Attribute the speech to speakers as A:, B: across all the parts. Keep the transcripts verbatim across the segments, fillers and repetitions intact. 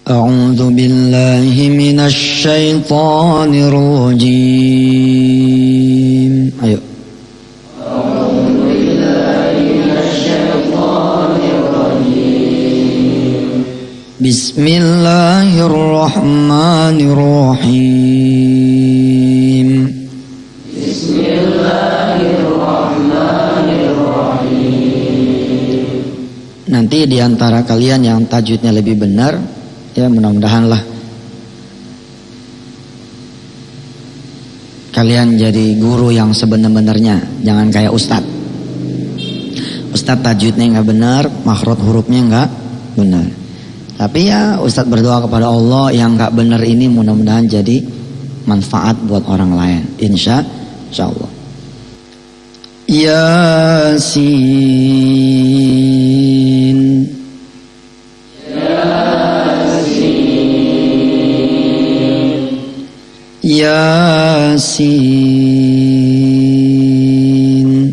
A: A'udzu billahi minasy syaithanir rajim. Ayo. A'udzu billahi minasy syaithanir rajim. Bismillahirrahmanirrahim. Bismillahirrahmanirrahim. Nanti diantara kalian yang tajwidnya lebih benar, ya mudah-mudahan lah kalian jadi guru yang sebenar-benarnya, jangan kayak ustadz. Ustadz tajwidnya nggak benar, makhraj hurufnya nggak benar. Tapi ya ustadz berdoa kepada Allah yang nggak benar ini mudah-mudahan jadi manfaat buat orang lain, insya Allah. Yasin. Yasin.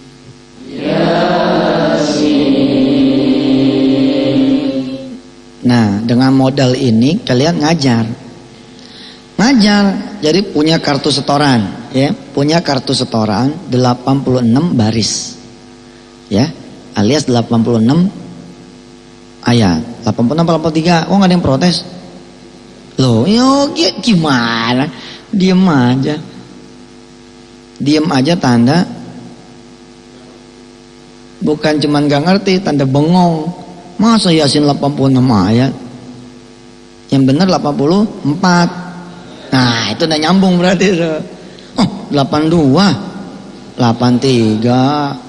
A: Yasin. Nah, dengan modal ini kalian ngajar. Ngajar, jadi punya kartu setoran, ya, punya kartu setoran delapan puluh enam baris. Ya, alias delapan puluh enam ayat. delapan puluh enam delapan puluh tiga. Oh, enggak ada yang protes. Loh, yo gimana? Diem aja. Diem aja tanda bukan cuman gak ngerti, tanda bengong. Masa Yasin delapan puluh enam ayat? Yang benar delapan puluh empat. Nah, itu udah nyambung berarti. Oh, delapan puluh dua. delapan puluh tiga.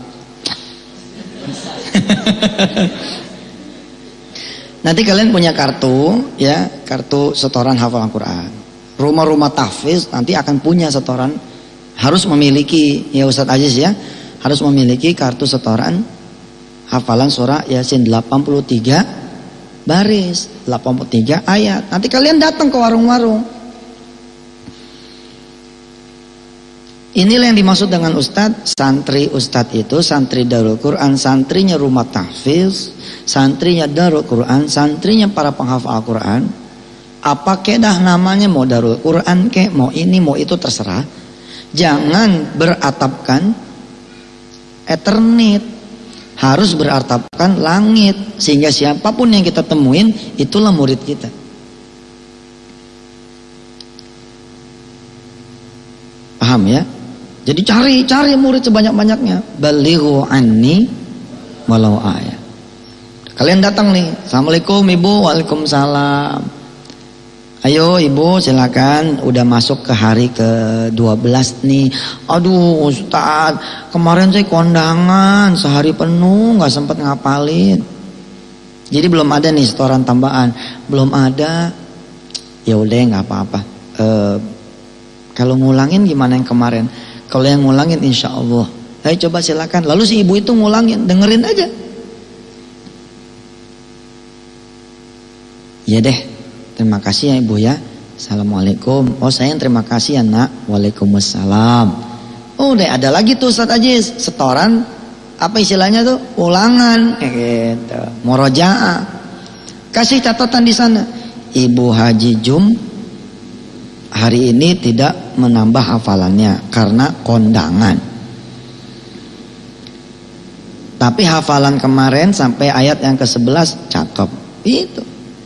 A: Nanti kalian punya kartu, ya, kartu setoran hafal Al-Quran. Rumah-rumah tahfiz nanti akan punya setoran, harus memiliki, ya Ustadz Aziz ya, harus memiliki kartu setoran hafalan surah Yasin delapan puluh tiga baris, delapan puluh tiga ayat. Nanti kalian datang ke warung-warung. Inilah yang dimaksud dengan ustadz. Santri ustadz itu santri Darul Quran, santrinya rumah tahfiz, santrinya Darul Quran, santrinya para penghafal Al-Quran. Apa kedah namanya, mau Darul Quran kek, mau ini mau itu terserah. Jangan beratapkan eternit, harus beratapkan langit, sehingga siapapun yang kita temuin itulah murid kita. Paham ya? Jadi cari, cari murid sebanyak-banyaknya. Balighu anni walau ayat. Kalian datang nih, assalamualaikum ibu, waalaikumsalam. Ayo ibu silakan, udah masuk ke hari ke dua belas nih. Aduh Ustaz, kemarin saya kondangan sehari penuh nggak sempat ngapalin. Jadi belum ada nih setoran tambahan, belum ada. Ya udah nggak apa-apa. E, kalau ngulangin gimana yang kemarin? Kalau yang ngulangin insya Allah, ayo coba silakan. Lalu si ibu itu ngulangin, dengerin aja. Ya deh, terima kasih ya ibu ya. Assalamualaikum. Oh saya yang terima kasih ya nak. Waalaikumsalam. Oh deh, ada lagi tuh Ustadz Aziz, setoran apa istilahnya tuh, ulangan, gitu, murojaah. Kasih catatan di sana. Ibu Haji Jum hari ini tidak menambah hafalannya karena kondangan. Tapi hafalan kemarin sampai ayat yang ke sebelas cakep. Itu.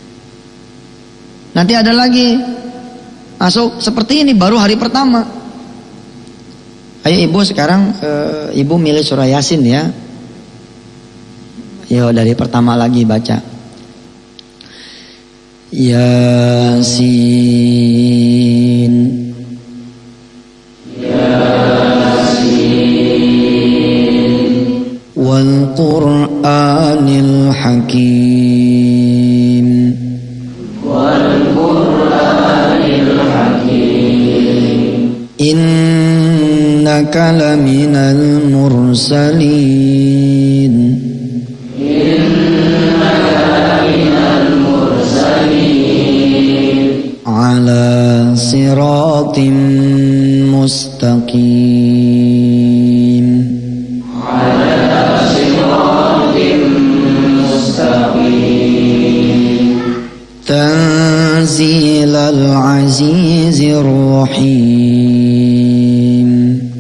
A: Nanti ada lagi. Masuk seperti ini baru hari pertama. Ayo ibu sekarang e, ibu milih surah Yasin ya. Yo dari pertama lagi baca. Yasin. Yasin. Wal Qur'anil Hakim. Wal Qur'anil Hakim. Innaka laminal mursalin. Ala siratim mustaqim. Ala siratim mustaqim. tanzilal azizir rahim.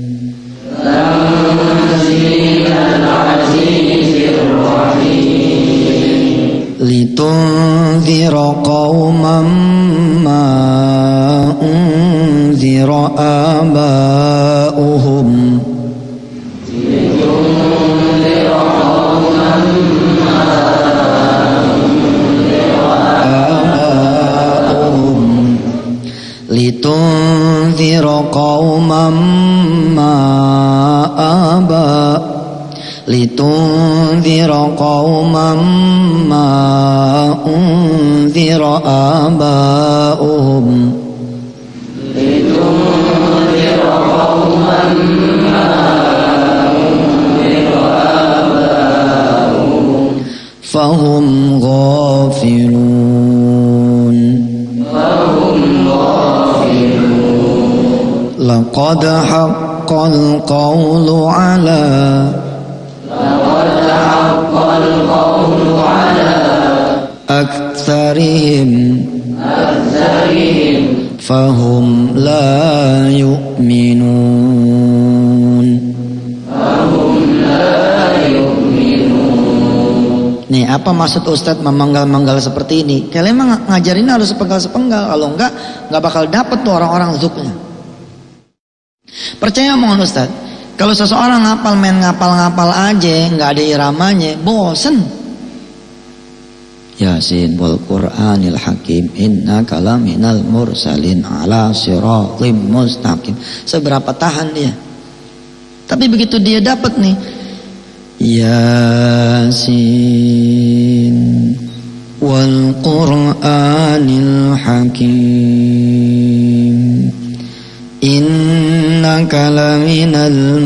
A: Tanzilal azizir rahim. Litunzira qauman ma unzira aba'uhum. Litunzira qauman ma aba litunzira qauman ma unzira aba'uhum. Litunzira qauman ma unzira aba'uhum fahum ghafilun. Fahum laqad haqqal qawlu ala laqad haqqal qawlu ala aktsarihim aktsarihim fahum la yu'minun. Fahum la yu'minun. Nih, apa maksud Ustadz memenggal-menggal seperti ini? Kalian emang ngajarin harus sepenggal-sepenggal, kalau enggak enggak bakal dapet tuh orang-orang zuknya. Percaya mohon Ustaz, kalau seseorang ngapal main ngapal-ngapal aja, nggak ada iramanya, bosen. Yasin wal Qur'anil Hakim innaka laminal mursalin ala siratim mustaqim. Seberapa tahan dia? Tapi begitu dia dapat nih, Yasin wal Qur'anil Hakim innaka laminal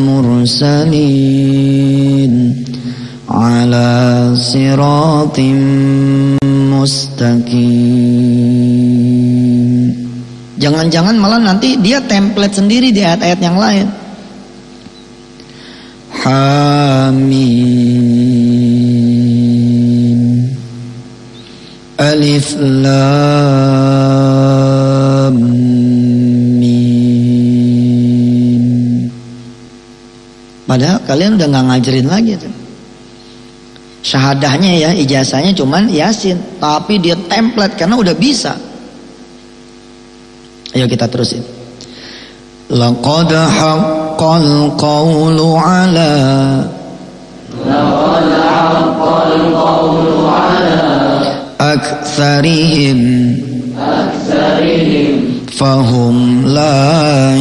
A: mursalin ala siratim mustaqim. Jangan-jangan malah nanti dia template sendiri di ayat-ayat yang lain. Hamim Alif Lam Padahal kalian udah gak ngajarin lagi tuh. Syahadahnya ya, ijazahnya cuman Yasin, tapi dia template karena udah bisa. Ayo kita terusin. Laqad haqqal qawlu ala Laqad haqqal qawlu ala aktsarihim aktsarihim fahum la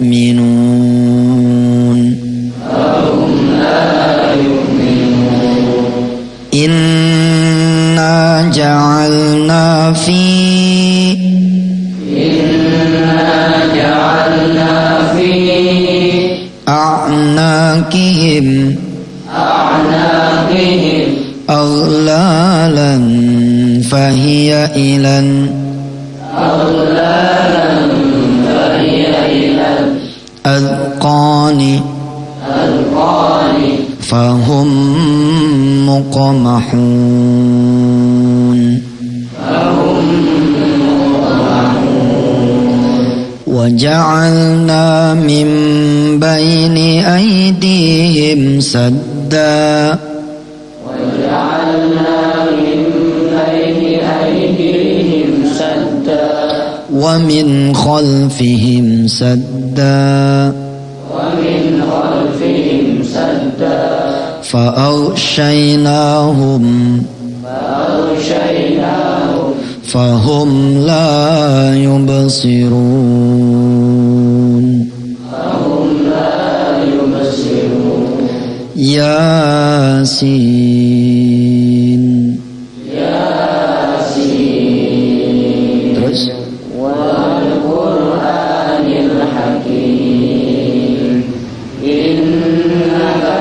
A: yu'minun. Inna ja'alna fi Inna ja'alna fi a'naqihim a'naqihim aghlalan fahiya ilan aghlalan fahiya ilan adqani adqani fahum muqamahun fahum muqamahun wa ja'alna min baini aydihim sadda wa ja'alna min baini aydihim sadda wa min khalfihim sadda wa min khalfihim sadda فأغشيناهم فأغشيناهم فهم لا يبصرون فهم لا يبصرون ياسين ياسين terus والقرآن الحكيم إنك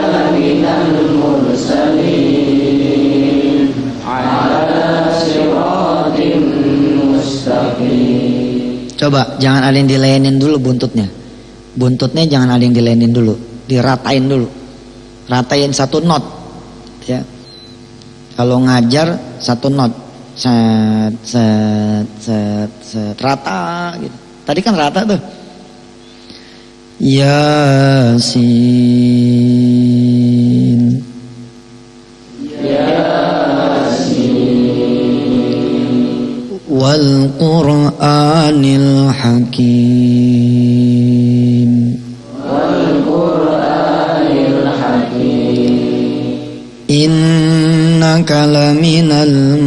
A: المرسلين على صراط مستقيم. Coba jangan ada yang dilainin dulu buntutnya. Buntutnya jangan ada yang dilainin dulu, diratain dulu. Ratain satu not. Ya. Kalau ngajar satu not. set set set set rata gitu. Tadi kan rata tuh. Yasin wal Qur'anil Hakim wal Qur'anil Hakim innaka laminal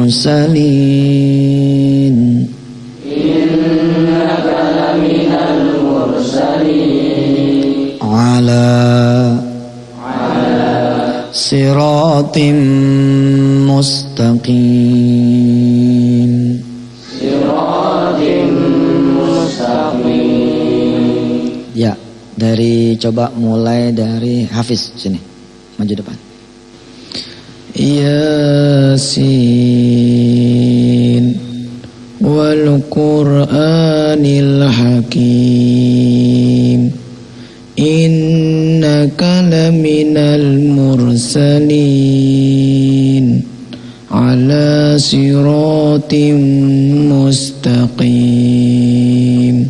A: mursalin innaka laminal mursalin ala ala siratim mustaqim ya, dari coba mulai dari Hafiz sini, maju depan. Yasin wal Qur'anil Hakim innaka laminal mursalin ala siratim mustaqim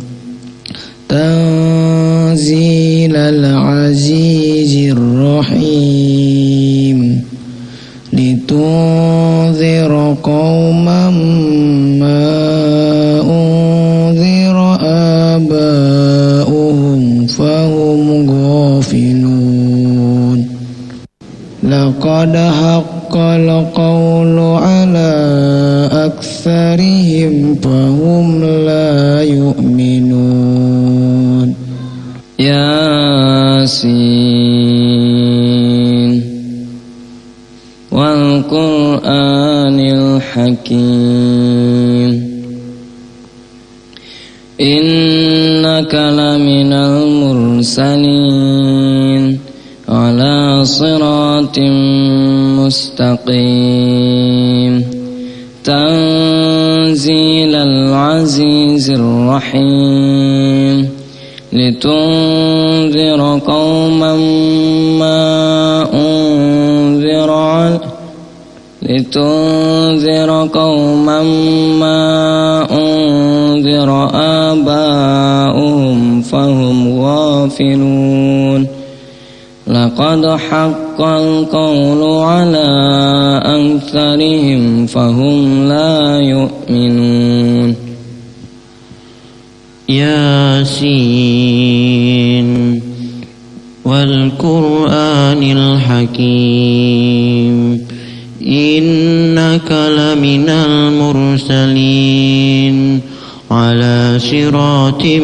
A: tanzilal azizir rahim litunzira qauman ma unzira aba'uhum fahum ghafilun laqad haqqal qawlu ala aktsarihim fahum la yu'minun. Yasin wal Qur'anil Hakim innaka laminal mursalin ala siratim mustaqim tanzilal azizir rahim litunzira qauman ma unzira litunzira qauman ma unzira aba'uhum fahum ghafilun laqad haqqal qawlu ala aktsarihim fahum la yu'minun. Yasin wal Qur'anil Hakim innaka laminal mursalin ala siratim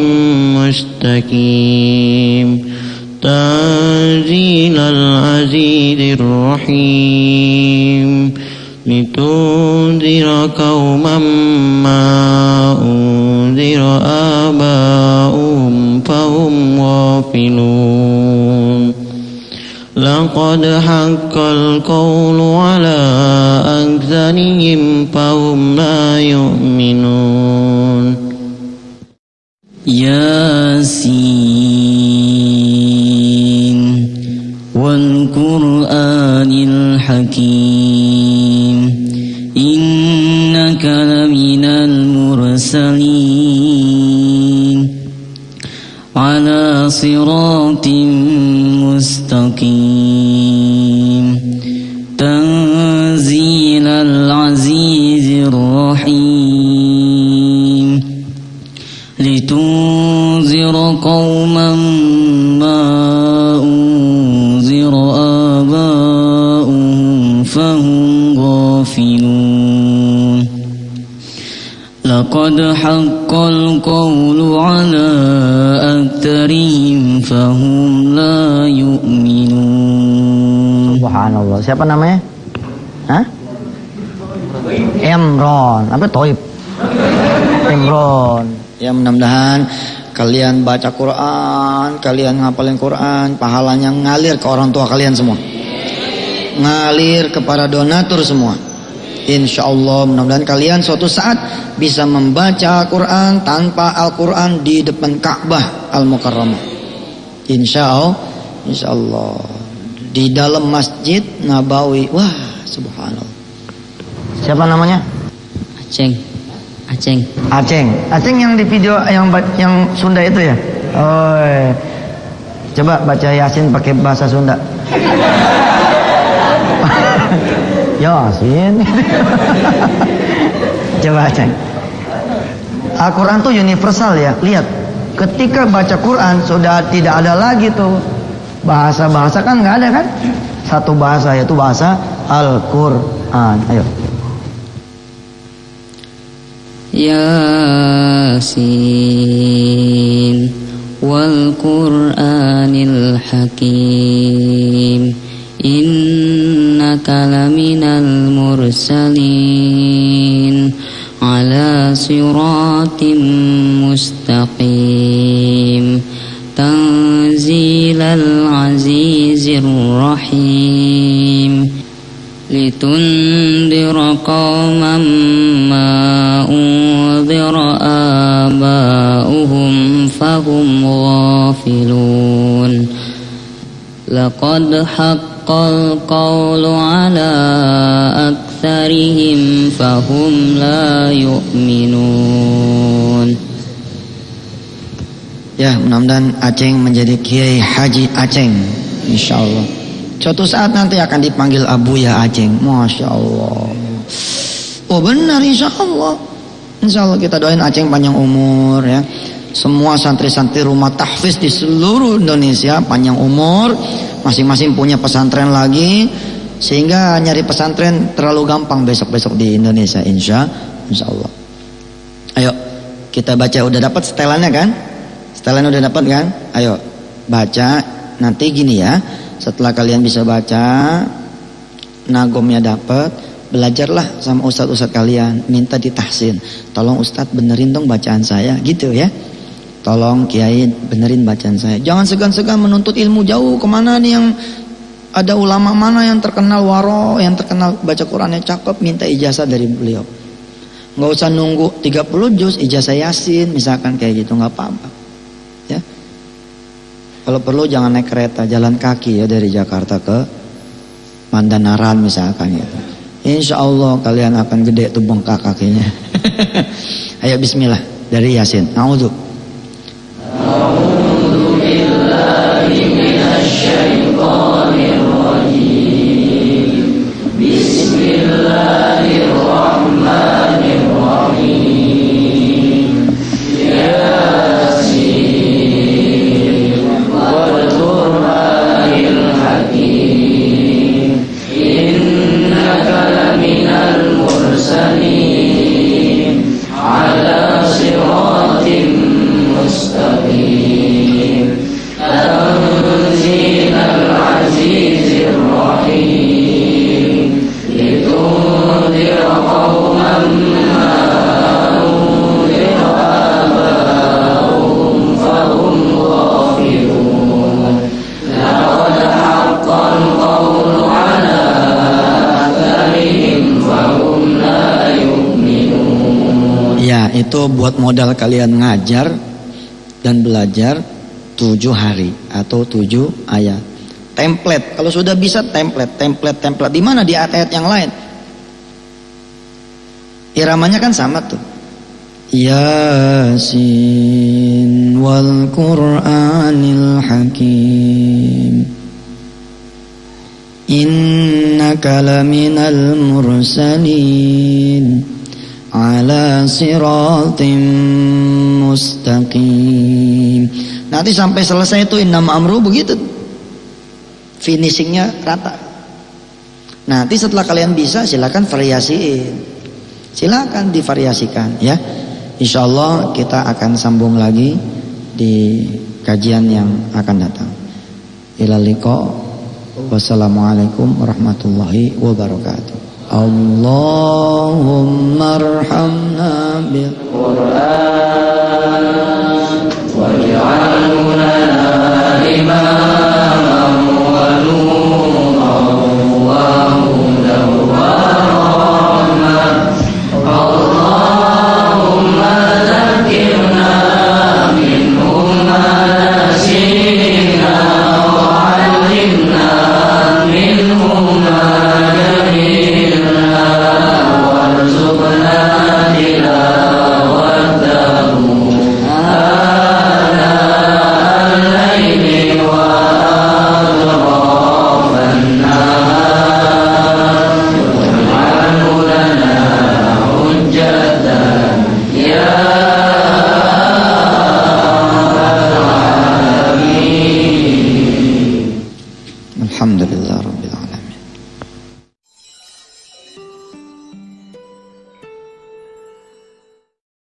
A: mustaqim tanzilal azizir rahim litunzira qauman ma unzira aba'uhum fahum ghafilun laqad haqqal qawlu ala aktsarihim fahum la yu'minun. Yasin wal Qur'anil Hakim innaka laminal mursalin ala siratim mustaqim tanzilal azizir rahim litunzira qauman ma unzira aba'uhum fahum ghafilun laqad haqqal qawlu ala aktsarihim fahum la yu'minun. Subhanallah. Siapa namanya? Hah? Imron. Apa Toib? Imron. Ya, mudah-mudahan kalian baca Quran, kalian ngapalin Quran, pahalanya ngalir ke orang tua kalian semua, ngalir kepada donatur semua. Insya Allah mudah-mudahan kalian suatu saat bisa membaca Quran tanpa Al-Quran di depan Ka'bah Al-Mukarramah. Insya Allah, Insya Allah di dalam Masjid Nabawi. Wah, subhanallah. Siapa namanya?
B: Aceng. Aceng.
A: Aceng. Aceng yang di video yang yang Sunda itu ya? Oh. Iya. Coba baca Yasin pakai bahasa Sunda. Yasin. Coba Aceng. Al-Quran tuh universal ya. Lihat, ketika baca Quran sudah tidak ada lagi tuh bahasa-bahasa, kan nggak ada kan? Satu bahasa, yaitu bahasa Al-Quran. Ayo.
B: Yasin wal Qur'anil Hakim innaka laminal mursalin ala siratim mustaqim tanzilal azizir rahim litundira qauman ma unzira aba'uhum fahum ghafilun laqad haqqal qawlu ala aktsarihim fahum la yu'minun.
A: Ya, mudah-mudahan Aceng menjadi Kiai Haji Aceng, insyaallah. Suatu saat nanti akan dipanggil Abu ya Aceng. Masya Allah. Oh benar, insya Allah. Insya Allah kita doain Aceng panjang umur ya. Semua santri-santri rumah tahfiz di seluruh Indonesia panjang umur. Masing-masing punya pesantren lagi. Sehingga nyari pesantren terlalu gampang besok-besok di Indonesia. Insya, insya Allah. Ayo kita baca, udah dapat setelannya kan? Setelan udah dapat kan? Ayo baca. Nanti gini ya. Setelah kalian bisa baca, nagomnya dapat, belajarlah sama ustadz-ustadz kalian, minta ditahsin. Tolong ustadz benerin dong bacaan saya, gitu ya. Tolong kiai benerin bacaan saya. Jangan segan-segan menuntut ilmu jauh kemana nih, yang ada ulama mana yang terkenal waro, yang terkenal baca Qurannya cakep, minta ijazah dari beliau. Nggak usah nunggu tiga puluh juz ijazah Yasin misalkan kayak gitu, nggak apa-apa. Ya. Kalau perlu jangan naik kereta, jalan kaki ya dari Jakarta ke Mandanaran misalkan gitu. Insya Allah kalian akan gede tuh bengkak kakinya. Ayo bismillah dari Yasin. A'udzu. A'udzu billahi minasyaitonir rajim. Bismillahirrahmanirrahim. Itu buat modal kalian ngajar dan belajar tujuh hari atau tujuh ayat. Template, kalau sudah bisa template, template, template. Di mana di ayat-ayat yang lain? Iramanya kan sama tuh. Yasin wal Qur'anil Hakim. Innaka laminal mursalin ala siratim mustaqim. Nanti sampai selesai itu innama amru begitu, finishingnya rata. Nanti setelah kalian bisa silakan variasiin, silakan divariasikan ya. Insya Allah kita akan sambung lagi di kajian yang akan datang. Ila liqa. Wassalamualaikum warahmatullahi wabarakatuh. Allahumma arhamna bil Qur'an waj'alhu lana imaman wa nuran wa hudan wa rahmah. Allahumma zakkirna minhu ma nasina wa 'allimna minhu ma jahilna warzuqna Alhamdulillah rabbil alamin.